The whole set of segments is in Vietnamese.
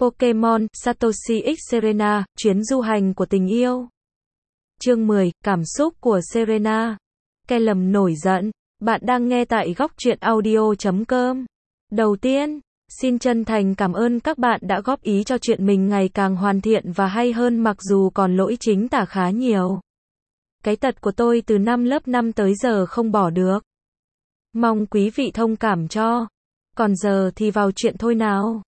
Pokémon, Satoshi X Serena, chuyến du hành của tình yêu. Chương 10, cảm xúc của Serena. Callum nổi giận. Bạn đang nghe tại góc truyện audio.com. Đầu tiên, xin chân thành cảm ơn các bạn đã góp ý cho chuyện mình ngày càng hoàn thiện và hay hơn mặc dù còn lỗi chính tả khá nhiều. Cái tật của tôi từ năm lớp 5 tới giờ không bỏ được. Mong quý vị thông cảm cho. Còn giờ thì vào chuyện thôi nào.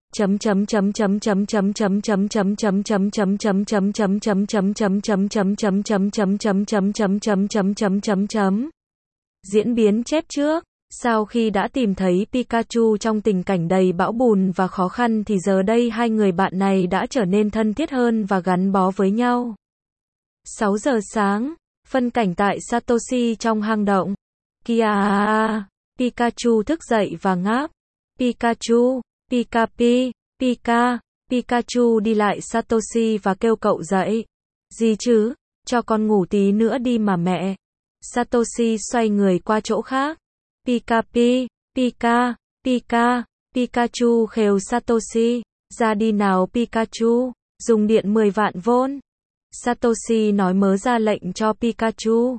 Diễn biến chép trước. Sau khi đã tìm thấy Pikachu trong tình cảnh đầy bão bùn và khó khăn thì giờ đây hai người bạn này đã trở nên thân thiết hơn và gắn bó với nhau. 6 giờ sáng, phân cảnh tại Satoshi trong hang động. Kia Pikachu thức dậy và ngáp. Pikachu, Pikachu đi lại Satoshi và kêu cậu dậy. Gì chứ, cho con ngủ tí nữa đi mà mẹ. Satoshi xoay người qua chỗ khác. Pikachu khều Satoshi. Ra đi nào Pikachu, dùng điện 10 vạn vôn. Satoshi nói mớ ra lệnh cho Pikachu.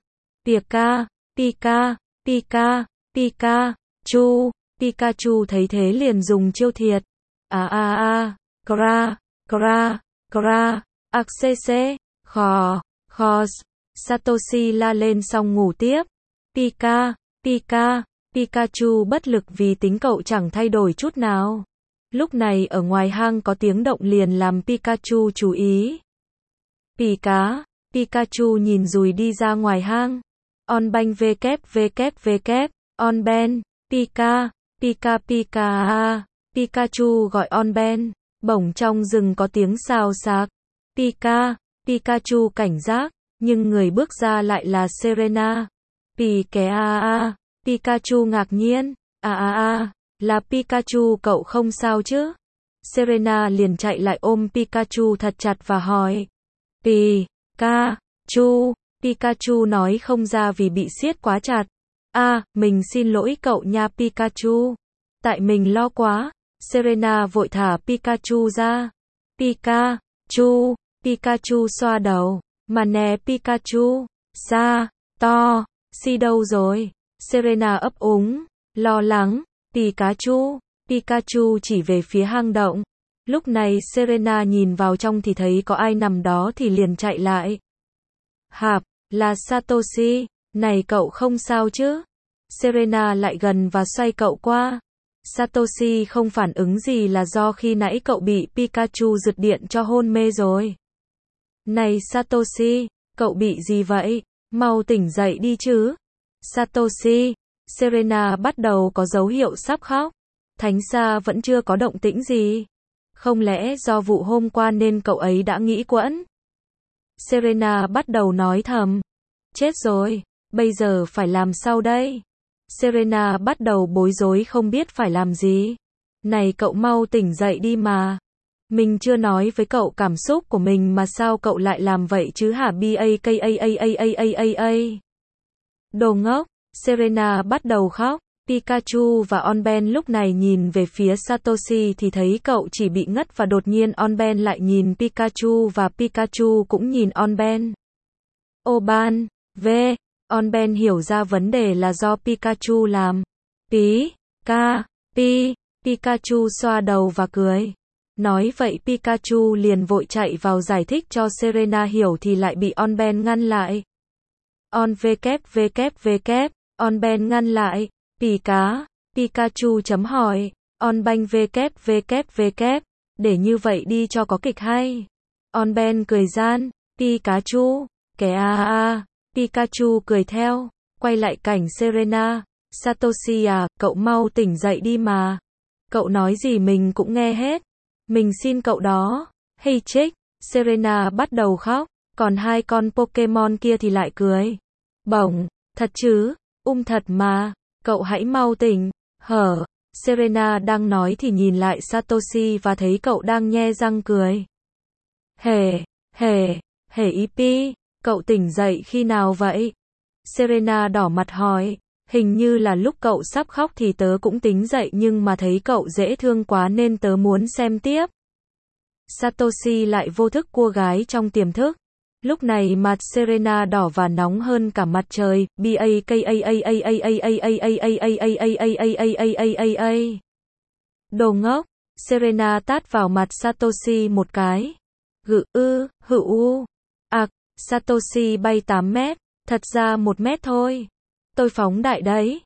Pikachu thấy thế liền dùng chiêu thiệt. Accc, khos. Satoshi la lên xong ngủ tiếp. Pikachu bất lực vì tính cậu chẳng thay đổi chút nào. Lúc này ở ngoài hang có tiếng động liền làm Pikachu chú ý. Pikachu nhìn rồi đi ra ngoài hang. On banh on ben, Pikachu gọi on ben. Bỗng trong rừng có tiếng xào xạc. Pikachu cảnh giác, nhưng người bước ra lại là Serena. Pikachu ngạc nhiên. Là Pikachu, cậu không sao chứ? Serena liền chạy lại ôm Pikachu thật chặt và hỏi. Pikachu nói không ra vì bị siết quá chặt. Mình xin lỗi cậu nha Pikachu. Tại mình lo quá. Serena vội thả Pikachu ra. Pikachu xoa đầu. Mà nè Pikachu. Si đâu rồi? Serena ấp úng, lo lắng. Pikachu chỉ về phía hang động. Lúc này Serena nhìn vào trong thì thấy có ai nằm đó thì liền chạy lại. Là Satoshi. Này cậu không sao chứ? Serena lại gần và xoay cậu qua. Satoshi không phản ứng gì là do khi nãy cậu bị Pikachu giật điện cho hôn mê rồi. Này Satoshi, cậu bị gì vậy? Mau tỉnh dậy đi chứ. Satoshi, Serena bắt đầu có dấu hiệu sắp khóc. Thánh xa vẫn chưa có động tĩnh gì. Không lẽ do vụ hôm qua nên cậu ấy đã nghĩ quẫn? Serena bắt đầu nói thầm. Chết rồi, bây giờ phải làm sao đây? Serena bắt đầu bối rối không biết phải làm gì. Này cậu mau tỉnh dậy đi mà. Mình chưa nói với cậu cảm xúc của mình mà sao cậu lại làm vậy chứ hả? Đồ ngốc. Serena bắt đầu khóc. Pikachu và Onben lúc này nhìn về phía Satoshi thì thấy cậu chỉ bị ngất và đột nhiên Onben lại nhìn Pikachu và Pikachu cũng nhìn Onben. Onben hiểu ra vấn đề là do Pikachu làm. Pikachu xoa đầu và cười. Nói vậy Pikachu liền vội chạy vào giải thích cho Serena hiểu thì lại bị Onben ngăn lại. Onben ngăn lại. Pikachu chấm hỏi. Onbanh để như vậy đi cho có kịch hay. Onben cười gian. Pikachu. Pikachu cười theo. Quay lại cảnh Serena. Satoshi cậu mau tỉnh dậy đi mà. Cậu nói gì mình cũng nghe hết. Mình xin cậu đó. Hey chick. Serena bắt đầu khóc. Còn hai con Pokemon kia thì lại cười. Bổng. Thật chứ? Thật mà. Cậu hãy mau tỉnh. Serena đang nói thì nhìn lại Satoshi và thấy cậu đang nhe răng cười. Cậu tỉnh dậy khi nào vậy? Serena đỏ mặt hỏi. Hình như là lúc cậu sắp khóc thì tớ cũng tính dậy nhưng mà thấy cậu dễ thương quá nên tớ muốn xem tiếp. Satoshi lại vô thức cua gái trong tiềm thức. Lúc này mặt Serena đỏ và nóng hơn cả mặt trời. Đồ ngốc. Serena tát vào mặt Satoshi một cái. Satoshi bay 8 mét, thật ra 1 mét thôi. Tôi phóng đại đấy.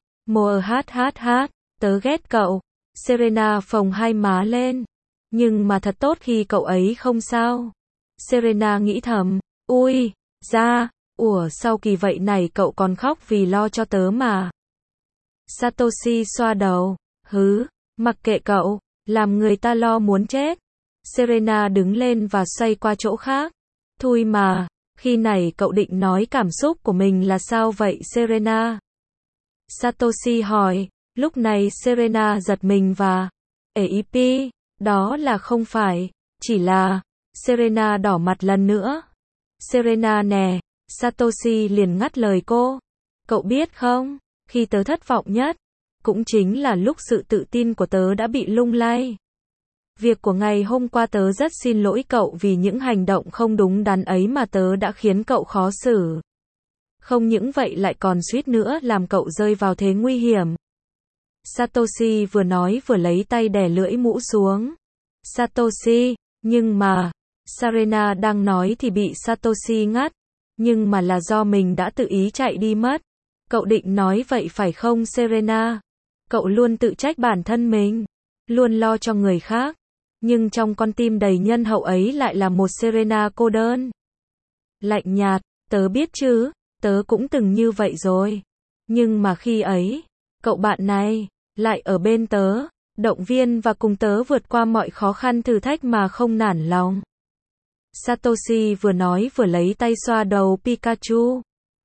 Tớ ghét cậu. Serena phồng hai má lên. Nhưng mà thật tốt khi cậu ấy không sao. Serena nghĩ thầm. Ui, sau kỳ vậy này cậu còn khóc vì lo cho tớ mà. Satoshi xoa đầu. Mặc kệ cậu, làm người ta lo muốn chết. Serena đứng lên và xoay qua chỗ khác. Thui mà, khi này cậu định nói cảm xúc của mình là sao vậy Serena? Satoshi hỏi, lúc này Serena giật mình và đó là không phải, chỉ là, Serena đỏ mặt lần nữa. Serena nè, Satoshi liền ngắt lời cô. Cậu biết không, khi tớ thất vọng nhất, cũng chính là lúc sự tự tin của tớ đã bị lung lay. Việc của ngày hôm qua tớ rất xin lỗi cậu vì những hành động không đúng đắn ấy mà tớ đã khiến cậu khó xử. Không những vậy lại còn suýt nữa làm cậu rơi vào thế nguy hiểm. Satoshi vừa nói vừa lấy tay đè lưỡi mũ xuống. Satoshi, nhưng mà, Serena đang nói thì bị Satoshi ngắt. Nhưng mà là do mình đã tự ý chạy đi mất. Cậu định nói vậy phải không Serena? Cậu luôn tự trách bản thân mình, luôn lo cho người khác. Nhưng trong con tim đầy nhân hậu ấy lại là một Serena cô đơn. Lạnh nhạt, tớ biết chứ, tớ cũng từng như vậy rồi. Nhưng mà khi ấy, cậu bạn này, lại ở bên tớ, động viên và cùng tớ vượt qua mọi khó khăn thử thách mà không nản lòng. Satoshi vừa nói vừa lấy tay xoa đầu Pikachu.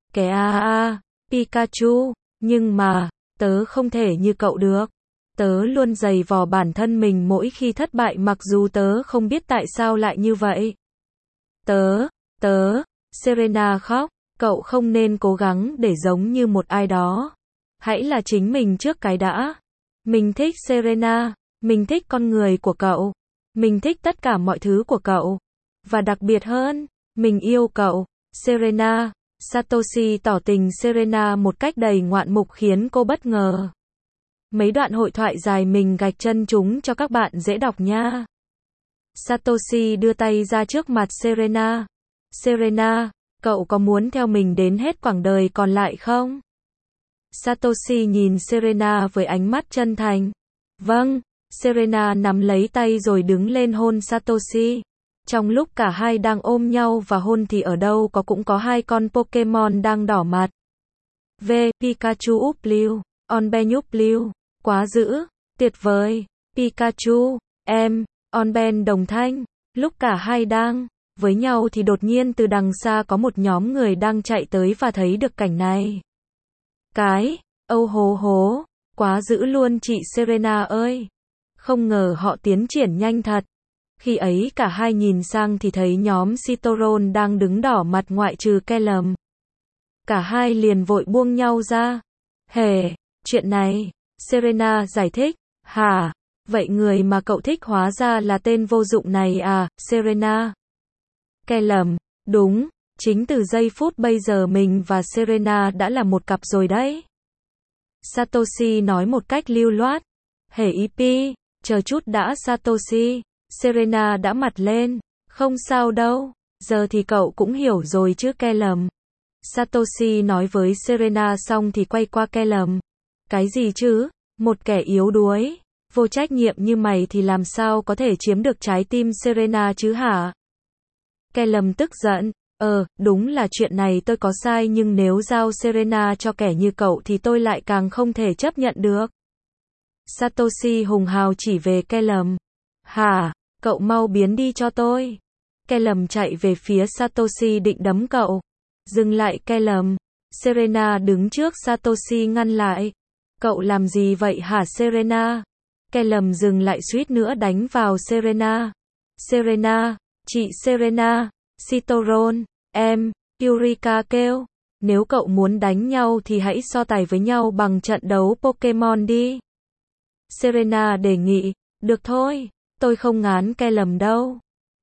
Pikachu, nhưng mà, tớ không thể như cậu được. Tớ luôn giày vò bản thân mình mỗi khi thất bại mặc dù tớ không biết tại sao lại như vậy. Serena khóc, cậu không nên cố gắng để giống như một ai đó. Hãy là chính mình trước cái đã. Mình thích Serena, mình thích con người của cậu. Mình thích tất cả mọi thứ của cậu. Và đặc biệt hơn, mình yêu cậu, Serena. Satoshi tỏ tình Serena một cách đầy ngoạn mục khiến cô bất ngờ. Mấy đoạn hội thoại dài mình gạch chân chúng cho các bạn dễ đọc nha. Satoshi đưa tay ra trước mặt Serena. Serena, cậu có muốn theo mình đến hết quãng đời còn lại không? Satoshi nhìn Serena với ánh mắt chân thành. Vâng, Serena nắm lấy tay rồi đứng lên hôn Satoshi. Trong lúc cả hai đang ôm nhau và hôn thì ở đâu cũng có hai con Pokemon đang đỏ mặt. Pikachu Uplu, Onben Uplu, quá dữ, tuyệt vời, Pikachu, em, Onben đồng thanh. Lúc cả hai đang với nhau thì đột nhiên từ đằng xa có một nhóm người đang chạy tới và thấy được cảnh này. Hố, quá dữ luôn chị Serena ơi. Không ngờ họ tiến triển nhanh thật. Khi ấy cả hai nhìn sang thì thấy nhóm Citron đang đứng đỏ mặt ngoại trừ Callum. Cả hai liền vội buông nhau ra. Chuyện này, Serena giải thích. Hả? Vậy người mà cậu thích hóa ra là tên vô dụng này à, Serena? Callum, đúng, chính từ giây phút bây giờ mình và Serena đã là một cặp rồi đấy. Satoshi nói một cách lưu loát. Chờ chút đã Satoshi. Serena đã mặt lên. Không sao đâu, giờ thì cậu cũng hiểu rồi chứ Callum. Satoshi nói với Serena xong thì quay qua Callum. Cái gì chứ? Một kẻ yếu đuối, vô trách nhiệm như mày thì làm sao có thể chiếm được trái tim Serena chứ hả? Callum tức giận. Đúng là chuyện này tôi có sai nhưng nếu giao Serena cho kẻ như cậu thì tôi lại càng không thể chấp nhận được. Satoshi hùng hào chỉ về Callum. Hả? Cậu mau biến đi cho tôi. Callum chạy về phía Satoshi định đấm cậu. Dừng lại Callum. Serena đứng trước Satoshi ngăn lại. Cậu làm gì vậy hả Serena? Callum dừng lại suýt nữa đánh vào Serena. Serena, chị Serena, Citron, em, Eureka kêu. Nếu cậu muốn đánh nhau thì hãy so tài với nhau bằng trận đấu Pokemon đi. Serena đề nghị. Được thôi, tôi không ngán Callum đâu.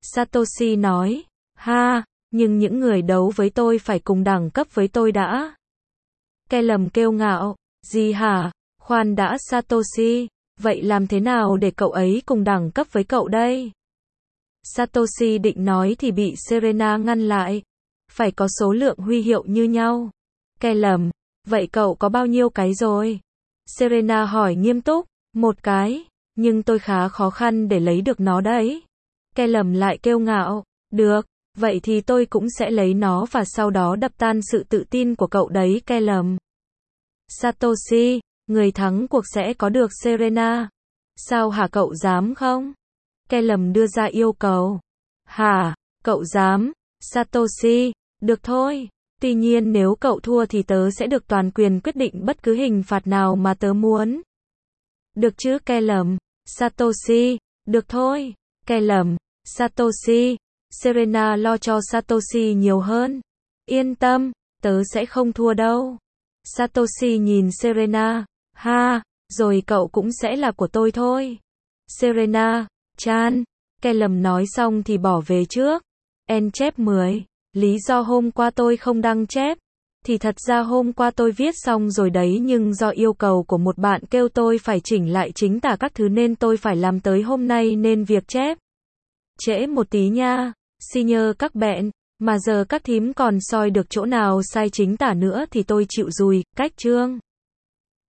Satoshi nói. Ha, nhưng những người đấu với tôi phải cùng đẳng cấp với tôi đã. Callum kêu ngạo. Gì hả? Khoan đã Satoshi, vậy làm thế nào để cậu ấy cùng đẳng cấp với cậu đây? Satoshi định nói thì bị Serena ngăn lại. Phải có số lượng huy hiệu như nhau. Callum, vậy cậu có bao nhiêu cái rồi? Serena hỏi nghiêm túc. Một cái, nhưng tôi khá khó khăn để lấy được nó đấy. Callum lại kêu ngạo. Được, vậy thì tôi cũng sẽ lấy nó và sau đó đập tan sự tự tin của cậu đấy Callum. Satoshi, người thắng cuộc sẽ có được Serena. Sao hả cậu dám không? Callum đưa ra yêu cầu. Hả, cậu dám? Satoshi, được thôi. Tuy nhiên nếu cậu thua thì tớ sẽ được toàn quyền quyết định bất cứ hình phạt nào mà tớ muốn. Được chứ Callum? Satoshi, được thôi. Callum, Satoshi, Serena lo cho Satoshi nhiều hơn. Yên tâm, tớ sẽ không thua đâu. Satoshi nhìn Serena. Ha, rồi cậu cũng sẽ là của tôi thôi. Serena, chan. Callum nói xong thì bỏ về trước. En chép 10. Lý do hôm qua tôi không đăng chép. Thì thật ra hôm qua tôi viết xong rồi đấy nhưng do yêu cầu của một bạn kêu tôi phải chỉnh lại chính tả các thứ nên tôi phải làm tới hôm nay nên việc chép trễ một tí nha. Xin nhờ các bạn, mà giờ các thím còn soi được chỗ nào sai chính tả nữa thì tôi chịu rùi, cách chương.